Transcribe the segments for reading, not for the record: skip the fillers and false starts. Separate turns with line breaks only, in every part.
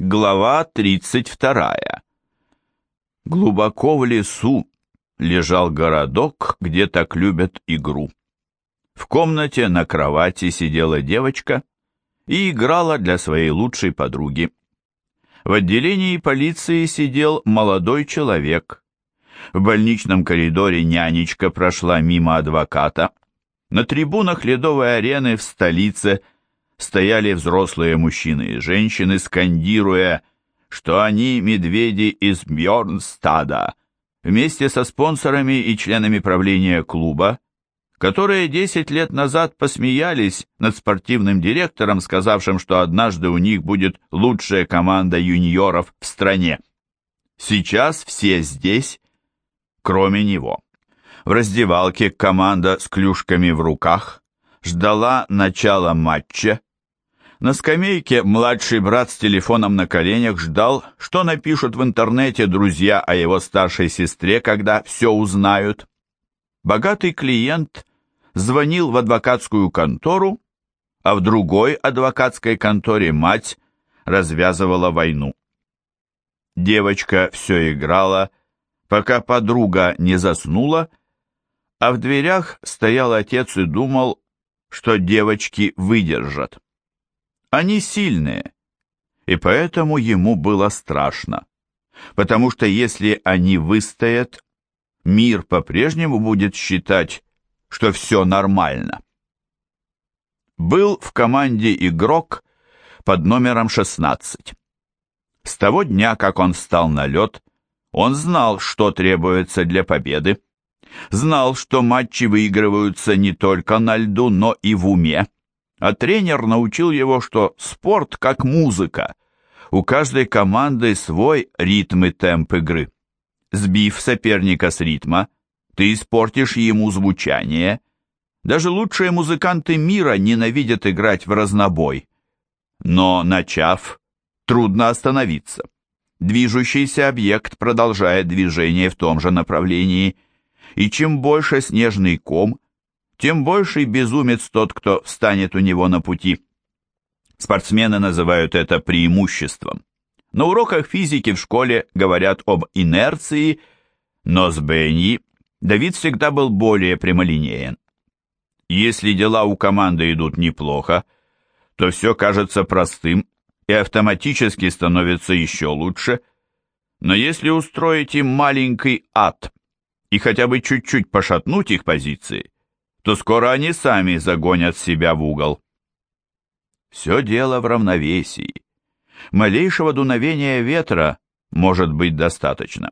Глава 32. Глубоко в лесу лежал городок, где так любят игру. В комнате на кровати сидела девочка и играла для своей лучшей подруги. В отделении полиции сидел молодой человек. В больничном коридоре нянечка прошла мимо адвоката. На трибунах ледовой арены в столице стояли взрослые мужчины и женщины, скандируя, что они медведи из Бьорнстада, вместе со спонсорами и членами правления клуба, которые 10 лет назад посмеялись над спортивным директором, сказавшим, что однажды у них будет лучшая команда юниоров в стране. Сейчас все здесь, кроме него. В раздевалке команда с клюшками в руках ждала начала матча. На скамейке младший брат с телефоном на коленях ждал, что напишут в интернете друзья о его старшей сестре, когда все узнают. Богатый клиент звонил в адвокатскую контору, а в другой адвокатской конторе мать развязывала войну. Девочка все играла, пока подруга не заснула, а в дверях стоял отец и думал, что девочки выдержат. Они сильные, и поэтому ему было страшно, потому что если они выстоят, мир по-прежнему будет считать, что все нормально. Был в команде игрок под номером 16. С того дня, как он встал на лед, он знал, что требуется для победы, знал, что матчи выигрываются не только на льду, но и в уме. А тренер научил его, что спорт как музыка. У каждой команды свой ритм и темп игры. Сбив соперника с ритма, ты испортишь ему звучание. Даже лучшие музыканты мира ненавидят играть в разнобой. Но, начав, трудно остановиться. Движущийся объект продолжает движение в том же направлении. И чем больше снежный ком, тем больший безумец тот, кто встанет у него на пути. Спортсмены называют это преимуществом. На уроках физики в школе говорят об инерции, но с Бенни Давид всегда был более прямолинеен. Если дела у команды идут неплохо, то все кажется простым и автоматически становится еще лучше, но если устроить им маленький ад и хотя бы чуть-чуть пошатнуть их позиции, то скоро они сами загонят себя в угол. Все дело в равновесии. Малейшего дуновения ветра может быть достаточно.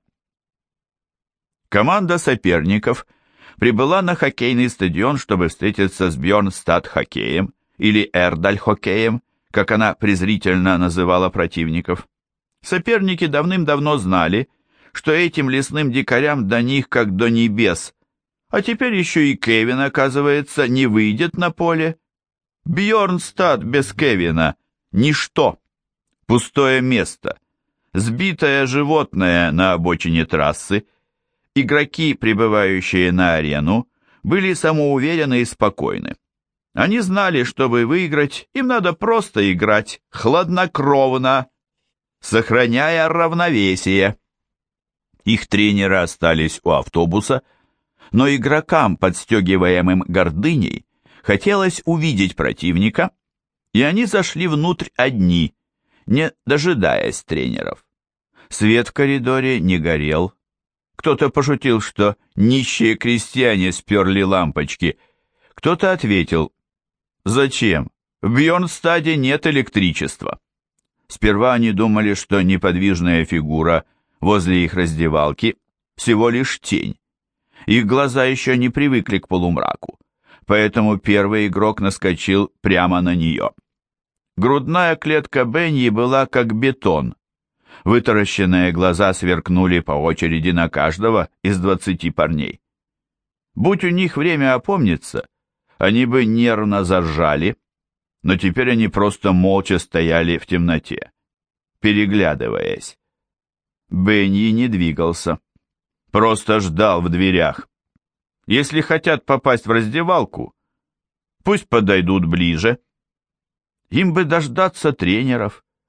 Команда соперников прибыла на хоккейный стадион, чтобы встретиться с Бьорнстад-хоккеем или Эрдаль-хоккеем, как она презрительно называла противников. Соперники давным-давно знали, что этим лесным дикарям до них как до небес, а теперь еще и Кевин, оказывается, не выйдет на поле. Бьорнстад без Кевина – ничто, пустое место, сбитое животное на обочине трассы. Игроки, прибывающие на арену, были самоуверены и спокойны. Они знали, чтобы выиграть, им надо просто играть, хладнокровно, сохраняя равновесие. Их тренеры остались у автобуса, но игрокам, подстегиваемым гордыней, хотелось увидеть противника, и они зашли внутрь одни, не дожидаясь тренеров. Свет в коридоре не горел. Кто-то пошутил, что нищие крестьяне сперли лампочки. Кто-то ответил: «Зачем? В Бьорнстаде нет электричества». Сперва они думали, что неподвижная фигура возле их раздевалки всего лишь тень. Их глаза еще не привыкли к полумраку, поэтому первый игрок наскочил прямо на нее. Грудная клетка Бенни была как бетон. Вытаращенные глаза сверкнули по очереди на каждого из 20 парней. Будь у них время опомниться, они бы нервно заржали, но теперь они просто молча стояли в темноте, переглядываясь. Бенни не двигался. Просто ждал в дверях. Если хотят попасть в раздевалку, пусть подойдут ближе. Им бы дождаться тренеров,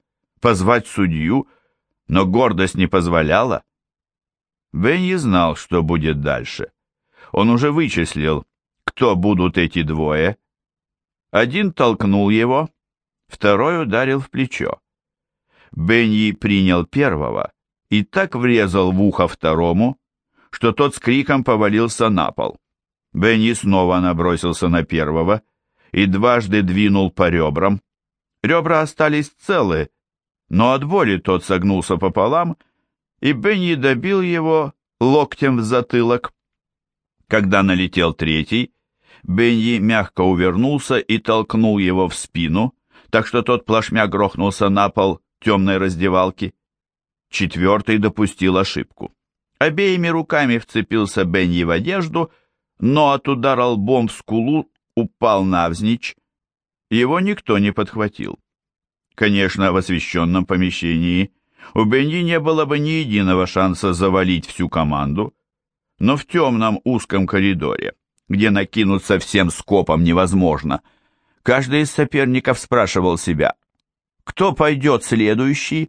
позвать судью, но гордость не позволяла. Бенни знал, что будет дальше. Он уже вычислил, кто будут эти двое. Один толкнул его, второй ударил в плечо. Бенни принял первого и так врезал в ухо второму, что тот с криком повалился на пол. Бенни снова набросился на первого и дважды двинул по ребрам. Ребра остались целы, но от боли тот согнулся пополам, и Бенни добил его локтем в затылок. Когда налетел третий, Бенни мягко увернулся и толкнул его в спину, так что тот плашмя грохнулся на пол темной раздевалки. Четвертый допустил ошибку. Обеими руками вцепился Бенни в одежду, но от удара лбом в скулу упал навзничь. Его никто не подхватил. Конечно, в освещенном помещении у Бенни не было бы ни единого шанса завалить всю команду, но в темном узком коридоре, где накинуться всем скопом невозможно, каждый из соперников спрашивал себя, кто пойдет следующий?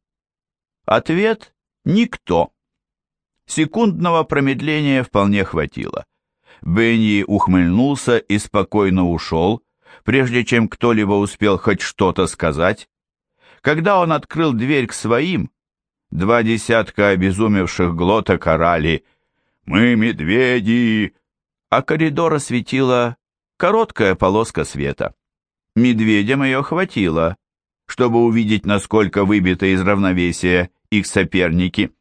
Ответ – никто. Секундного промедления вполне хватило. Бенни ухмыльнулся и спокойно ушел, прежде чем кто-либо успел хоть что-то сказать. Когда он открыл дверь к своим, 20 обезумевших глоток орали «Мы медведи!», а коридор осветила короткая полоска света. Медведям ее хватило, чтобы увидеть, насколько выбиты из равновесия их соперники.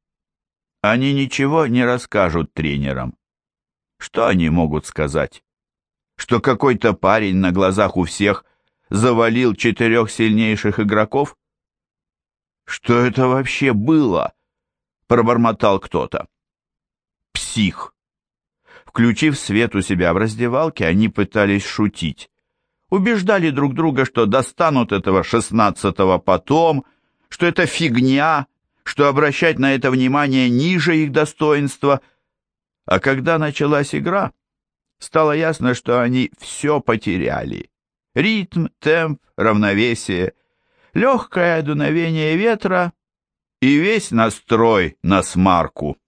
Они ничего не расскажут тренерам. Что они могут сказать? Что какой-то парень на глазах у всех завалил 4 сильнейших игроков? Что это вообще было? Пробормотал кто-то. Псих. Включив свет у себя в раздевалке, они пытались шутить. Убеждали друг друга, что достанут этого 16-го потом, что это фигня, что обращать на это внимание ниже их достоинства. А когда началась игра, стало ясно, что они все потеряли. Ритм, темп, равновесие, легкое дуновение ветра и весь настрой на смарку.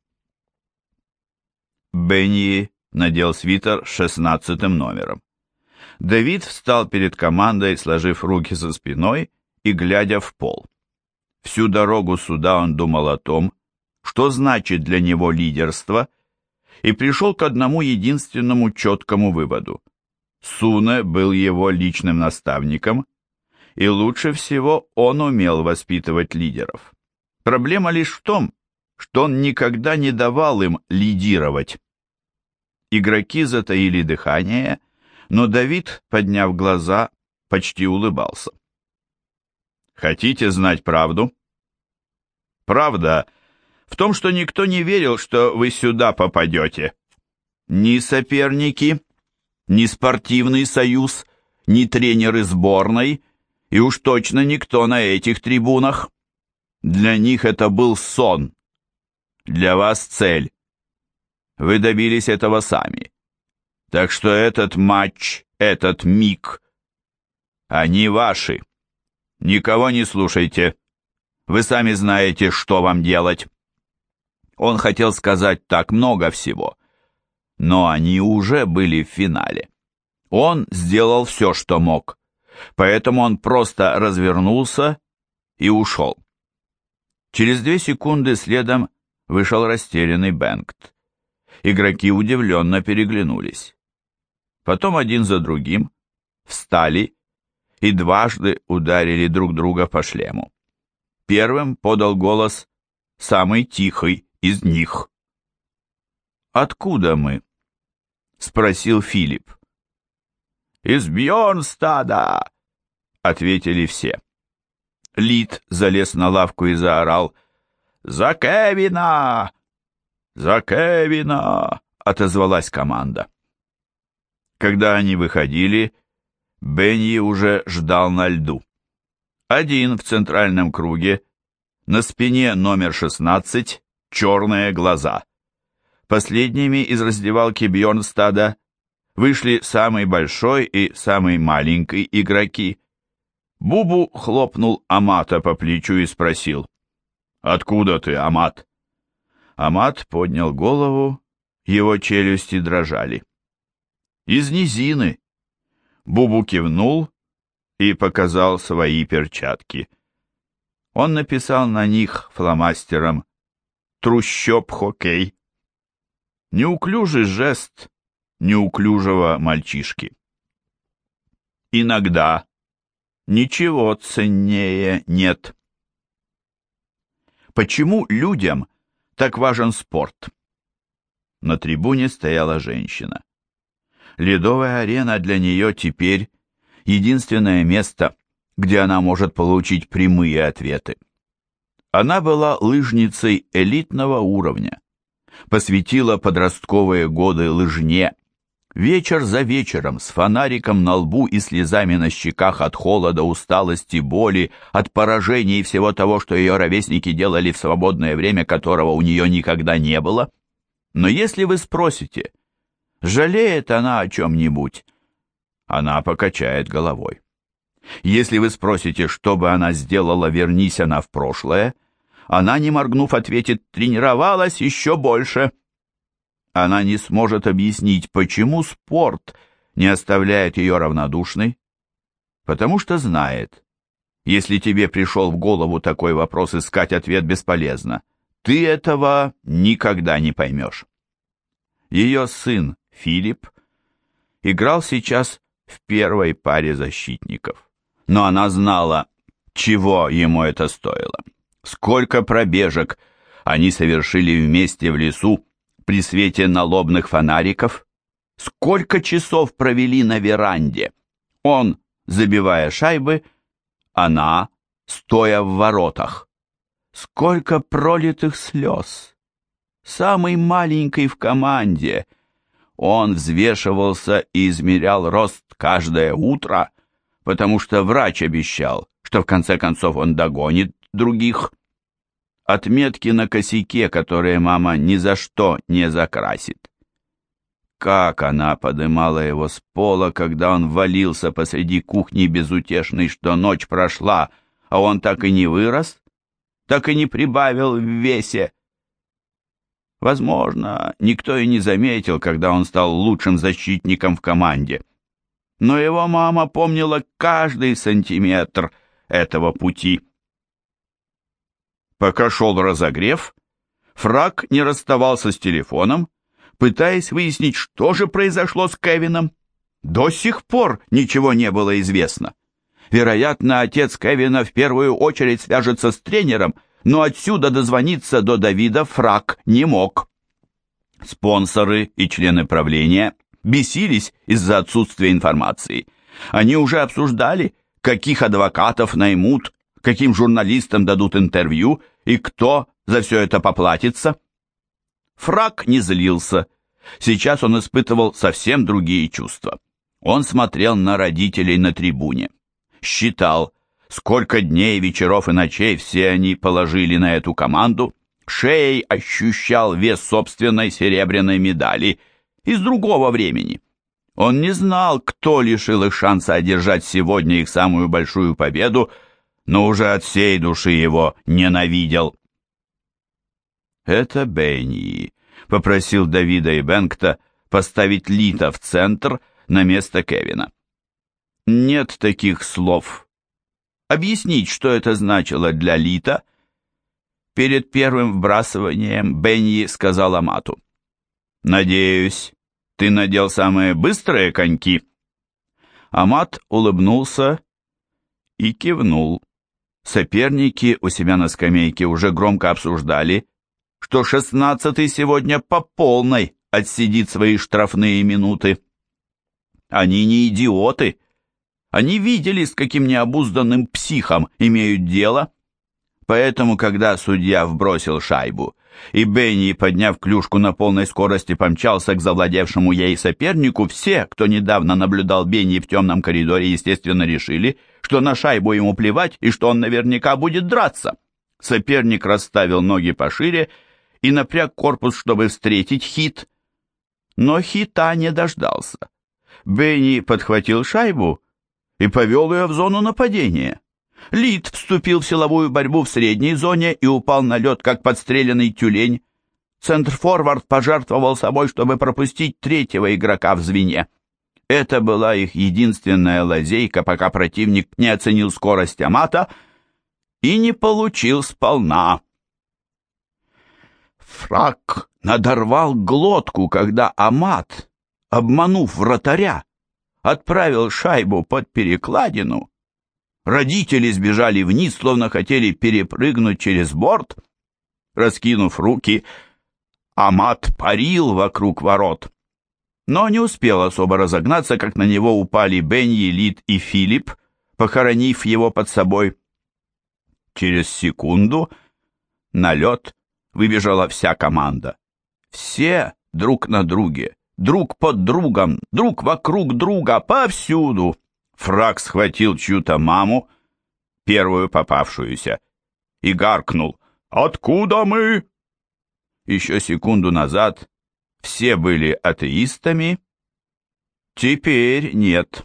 Бенни надел свитер с 16-м номером. Давид встал перед командой, сложив руки за спиной и глядя в пол. Всю дорогу сюда он думал о том, что значит для него лидерство, и пришел к одному единственному четкому выводу. Суне был его личным наставником, и лучше всего он умел воспитывать лидеров. Проблема лишь в том, что он никогда не давал им лидировать. Игроки затаили дыхание, но Давид, подняв глаза, почти улыбался. Хотите знать правду? Правда в том, что никто не верил, что вы сюда попадете. Ни соперники, ни спортивный союз, ни тренеры сборной, и уж точно никто на этих трибунах. Для них это был сон. Для вас цель. Вы добились этого сами. Так что этот матч, этот миг, они ваши. Никого не слушайте. Вы сами знаете, что вам делать. Он хотел сказать так много всего, но они уже были в финале. Он сделал все, что мог, поэтому он просто развернулся и ушел. Через 2 секунды следом вышел растерянный Бенгт. Игроки удивленно переглянулись. Потом один за другим встали и дважды ударили друг друга по шлему. Первым подал голос самый тихий из них. «Откуда мы?» — спросил Филипп. «Из Бьорнстада!» — ответили все. Лид залез на лавку и заорал: «За Кевина! За Кевина!» — отозвалась команда. Когда они выходили, Бенни уже ждал на льду. Один в центральном круге, на спине номер 16, черные глаза. Последними из раздевалки Бьорнстада вышли самый большой и самый маленький игроки. Бубу хлопнул Амата по плечу и спросил: «Откуда ты, Амат?» Амат поднял голову, его челюсти дрожали. «Из низины». Бубу кивнул и показал свои перчатки. Он написал на них фломастером «Трущоб-хоккей». Неуклюжий жест неуклюжего мальчишки. Иногда ничего ценнее нет. Почему людям так важен спорт? На трибуне стояла женщина. Ледовая арена для нее теперь единственное место, где она может получить прямые ответы. Она была лыжницей элитного уровня, посвятила подростковые годы лыжне, вечер за вечером, с фонариком на лбу и слезами на щеках от холода, усталости, боли, от поражений и всего того, что ее ровесники делали в свободное время, которого у нее никогда не было. Но если вы спросите, жалеет она о чем-нибудь, она покачает головой. Если вы спросите, что бы она сделала, вернись она в прошлое, она, не моргнув, ответит: тренировалась еще больше. Она не сможет объяснить, почему спорт не оставляет ее равнодушной, потому что знает, если тебе пришел в голову такой вопрос, искать ответ бесполезно. Ты этого никогда не поймешь. Ее сын Филипп играл сейчас в первой паре защитников, но она знала, чего ему это стоило. Сколько пробежек они совершили вместе в лесу при свете налобных фонариков, сколько часов провели на веранде, он, забивая шайбы, она, стоя в воротах. Сколько пролитых слез. Самый маленький в команде. Он взвешивался и измерял рост каждое утро, потому что врач обещал, что в конце концов он догонит других. Отметки на косяке, которые мама ни за что не закрасит. Как она подымала его с пола, когда он валился посреди кухни безутешный, что ночь прошла, а он так и не вырос, так и не прибавил в весе. Возможно, никто и не заметил, когда он стал лучшим защитником в команде. Но его мама помнила каждый сантиметр этого пути. Пока шел разогрев, Фрак не расставался с телефоном, пытаясь выяснить, что же произошло с Кевином. До сих пор ничего не было известно. Вероятно, отец Кевина в первую очередь свяжется с тренером, но отсюда дозвониться до Давида Фрак не мог. Спонсоры и члены правления бесились из-за отсутствия информации. Они уже обсуждали, каких адвокатов наймут, каким журналистам дадут интервью и кто за все это поплатится. Фрак не злился. Сейчас он испытывал совсем другие чувства. Он смотрел на родителей на трибуне. Считал, сколько дней, вечеров и ночей все они положили на эту команду. Шеей ощущал вес собственной серебряной медали из другого времени. Он не знал, кто лишил их шанса одержать сегодня их самую большую победу, но уже от всей души его ненавидел. «Это Бенни», — попросил Давида и Бенгта поставить Лита в центр на место Кевина. Нет таких слов. Объяснить, что это значило для Лита? Перед первым вбрасыванием Бенни сказал Амату: «Надеюсь, ты надел самые быстрые коньки?» Амат улыбнулся и кивнул. Соперники у себя на скамейке уже громко обсуждали, что 16-й сегодня по полной отсидит свои штрафные минуты. Они не идиоты. Они видели, с каким необузданным психом имеют дело. Поэтому, когда судья вбросил шайбу, и Бенни, подняв клюшку на полной скорости, помчался к завладевшему ей сопернику, все, кто недавно наблюдал Бенни в темном коридоре, естественно, решили, что на шайбу ему плевать и что он наверняка будет драться. Соперник расставил ноги пошире и напряг корпус, чтобы встретить хит. Но хита не дождался. Бенни подхватил шайбу и повел ее в зону нападения. Лид вступил в силовую борьбу в средней зоне и упал на лед, как подстреленный тюлень. Центр-форвард пожертвовал собой, чтобы пропустить третьего игрока в звене. Это была их единственная лазейка, пока противник не оценил скорость Амата и не получил сполна. Фрак надорвал глотку, когда Амат, обманув вратаря, отправил шайбу под перекладину. Родители сбежали вниз, словно хотели перепрыгнуть через борт. Раскинув руки, Амат парил вокруг ворот, но не успел особо разогнаться, как на него упали Бенни, Лид и Филипп, похоронив его под собой. Через секунду на лед выбежала вся команда. Все друг на друге, друг под другом, друг вокруг друга, повсюду. Фрак схватил чью-то маму, первую попавшуюся, и гаркнул: «Откуда мы?» Еще секунду назад все были атеистами, теперь нет.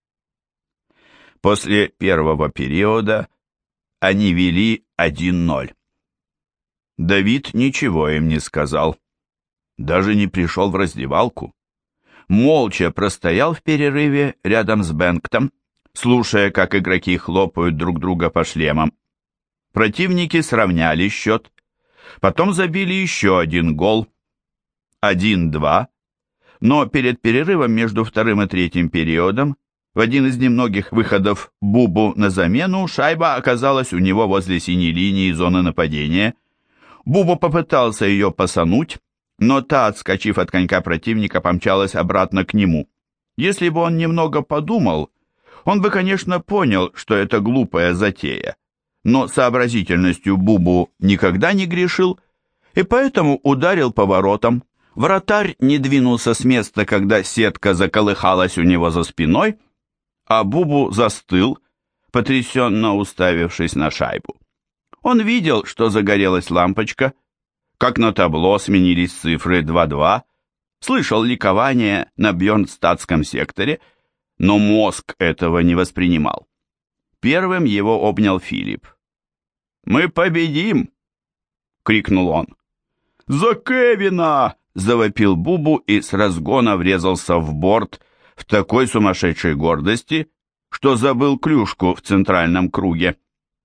После первого периода они вели 1-0. Давид ничего им не сказал, даже не пришел в раздевалку. Молча простоял в перерыве рядом с Бенгтом, слушая, как игроки хлопают друг друга по шлемам. Противники сравняли счет, потом забили еще один гол, 1-2, но перед перерывом между вторым и третьим периодом в один из немногих выходов Бубу на замену шайба оказалась у него возле синей линии зоны нападения. Бубу попытался ее пасануть, но та, отскочив от конька противника, помчалась обратно к нему. Если бы он немного подумал, он бы, конечно, понял, что это глупая затея, но сообразительностью Бубу никогда не грешил, и поэтому ударил по воротам. Вратарь не двинулся с места, когда сетка заколыхалась у него за спиной, а Бубу застыл, потрясенно уставившись на шайбу. Он видел, что загорелась лампочка, как на табло сменились цифры 2-2, слышал ликование на бьернстадтском секторе, но мозг этого не воспринимал. Первым его обнял Филипп. «Мы победим!» — крикнул он. «За Кевина!» — завопил Бубу и с разгона врезался в борт в такой сумасшедшей гордости, что забыл клюшку в центральном круге.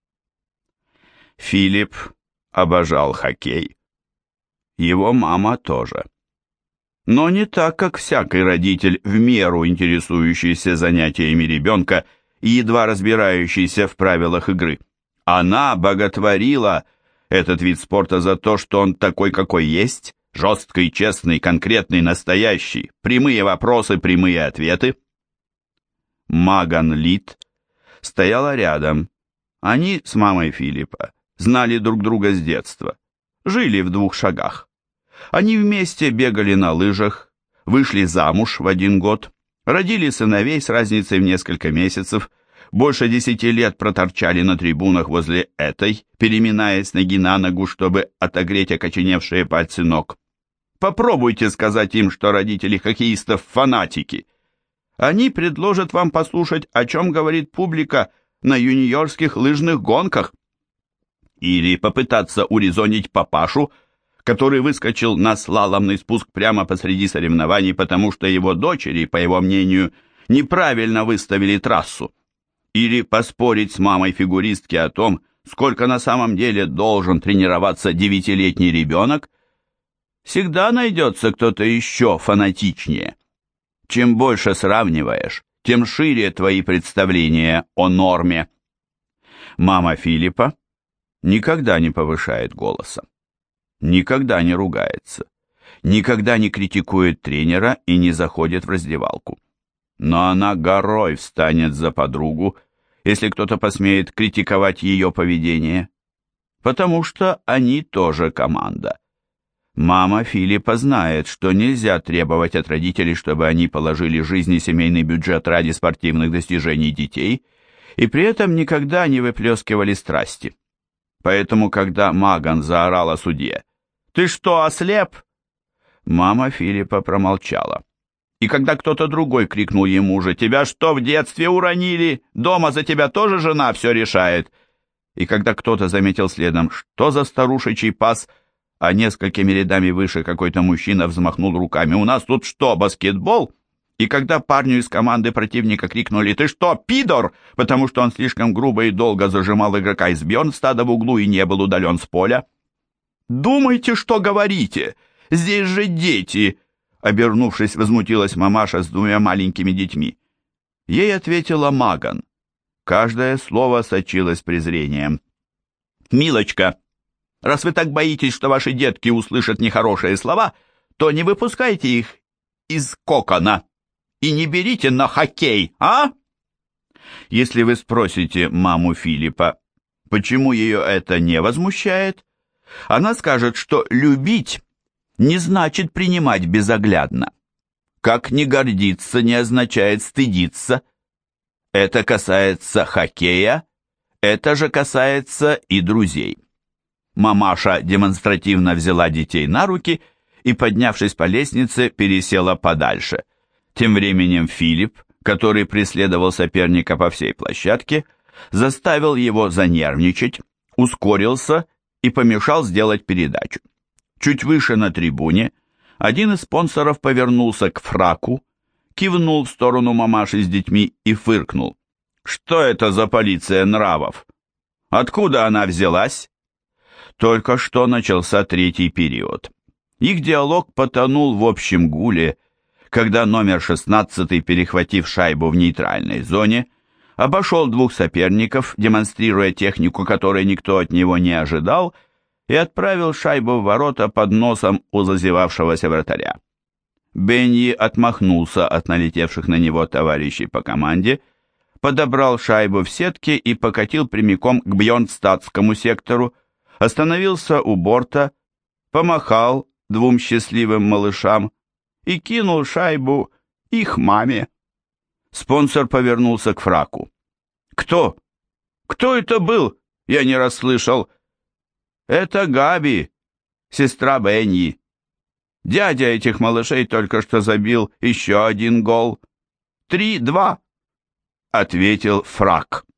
Филипп обожал хоккей. Его мама тоже. Но не так, как всякий родитель, в меру интересующийся занятиями ребенка и едва разбирающийся в правилах игры. Она боготворила этот вид спорта за то, что он такой, какой есть, жесткий, честный, конкретный, настоящий, прямые вопросы, прямые ответы. Маган Лид стояла рядом. Они с мамой Филиппа знали друг друга с детства, жили в 2 шагах. Они вместе бегали на лыжах, вышли замуж в 1 год, родили сыновей с разницей в несколько месяцев, больше 10 лет проторчали на трибунах возле этой, переминаясь ноги на ногу, чтобы отогреть окоченевшие пальцы ног. Попробуйте сказать им, что родители хоккеистов фанатики. Они предложат вам послушать, о чем говорит публика на юниорских лыжных гонках. Или попытаться урезонить папашу, который выскочил на слаломный спуск прямо посреди соревнований, потому что его дочери, по его мнению, неправильно выставили трассу. Или поспорить с мамой фигуристки о том, сколько на самом деле должен тренироваться 9-летний ребенок. Всегда найдется кто-то еще фанатичнее. Чем больше сравниваешь, тем шире твои представления о норме. Мама Филиппа никогда не повышает голоса, никогда не ругается, никогда не критикует тренера и не заходит в раздевалку. Но она горой встанет за подругу, если кто-то посмеет критиковать ее поведение, потому что они тоже команда. Мама Филиппа знает, что нельзя требовать от родителей, чтобы они положили жизнь и семейный бюджет ради спортивных достижений детей, и при этом никогда не выплескивали страсти. Поэтому, когда Маган заорала судье: «Ты что, ослеп?», мама Филиппа промолчала. И когда кто-то другой крикнул ему же: «Тебя что, в детстве уронили? Дома за тебя тоже жена все решает?» И когда кто-то заметил следом: «Что за старушечий пас?» А несколькими рядами выше какой-то мужчина взмахнул руками: «У нас тут что, баскетбол?» И когда парню из команды противника крикнули: «Ты что, пидор?» потому что он слишком грубо и долго зажимал игрока из Бьернстада в углу и не был удален с поля. «Думайте, что говорите! Здесь же дети!» Обернувшись, возмутилась мамаша с двумя маленькими детьми. Ей ответила Маган. Каждое слово сочилось презрением. «Милочка, раз вы так боитесь, что ваши детки услышат нехорошие слова, то не выпускайте их из кокона и не берите на хоккей, а?» Если вы спросите маму Филиппа, почему ее это не возмущает, она скажет, что любить не значит принимать безоглядно. Как не гордиться не означает стыдиться. Это касается хоккея, это же касается и друзей. Мамаша демонстративно взяла детей на руки и, поднявшись по лестнице, пересела подальше. Тем временем Филипп, который преследовал соперника по всей площадке, заставил его занервничать, ускорился и помешал сделать передачу. Чуть выше на трибуне один из спонсоров повернулся к Фраку, кивнул в сторону мамаши с детьми и фыркнул. «Что это за полиция нравов? Откуда она взялась?» Только что начался третий период. Их диалог потонул в общем гуле, когда номер 16, перехватив шайбу в нейтральной зоне, обошел двух соперников, демонстрируя технику, которой никто от него не ожидал, и отправил шайбу в ворота под носом у зазевавшегося вратаря. Бенни отмахнулся от налетевших на него товарищей по команде, подобрал шайбу в сетке и покатил прямиком к Бьернстадтскому сектору, остановился у борта, помахал двум счастливым малышам и кинул шайбу их маме. Спонсор повернулся к Фраку. «Кто? Кто это был? Я не расслышал». «Это Габи, сестра Бенни. Дядя этих малышей только что забил еще один гол. 3-2», — ответил Фрак.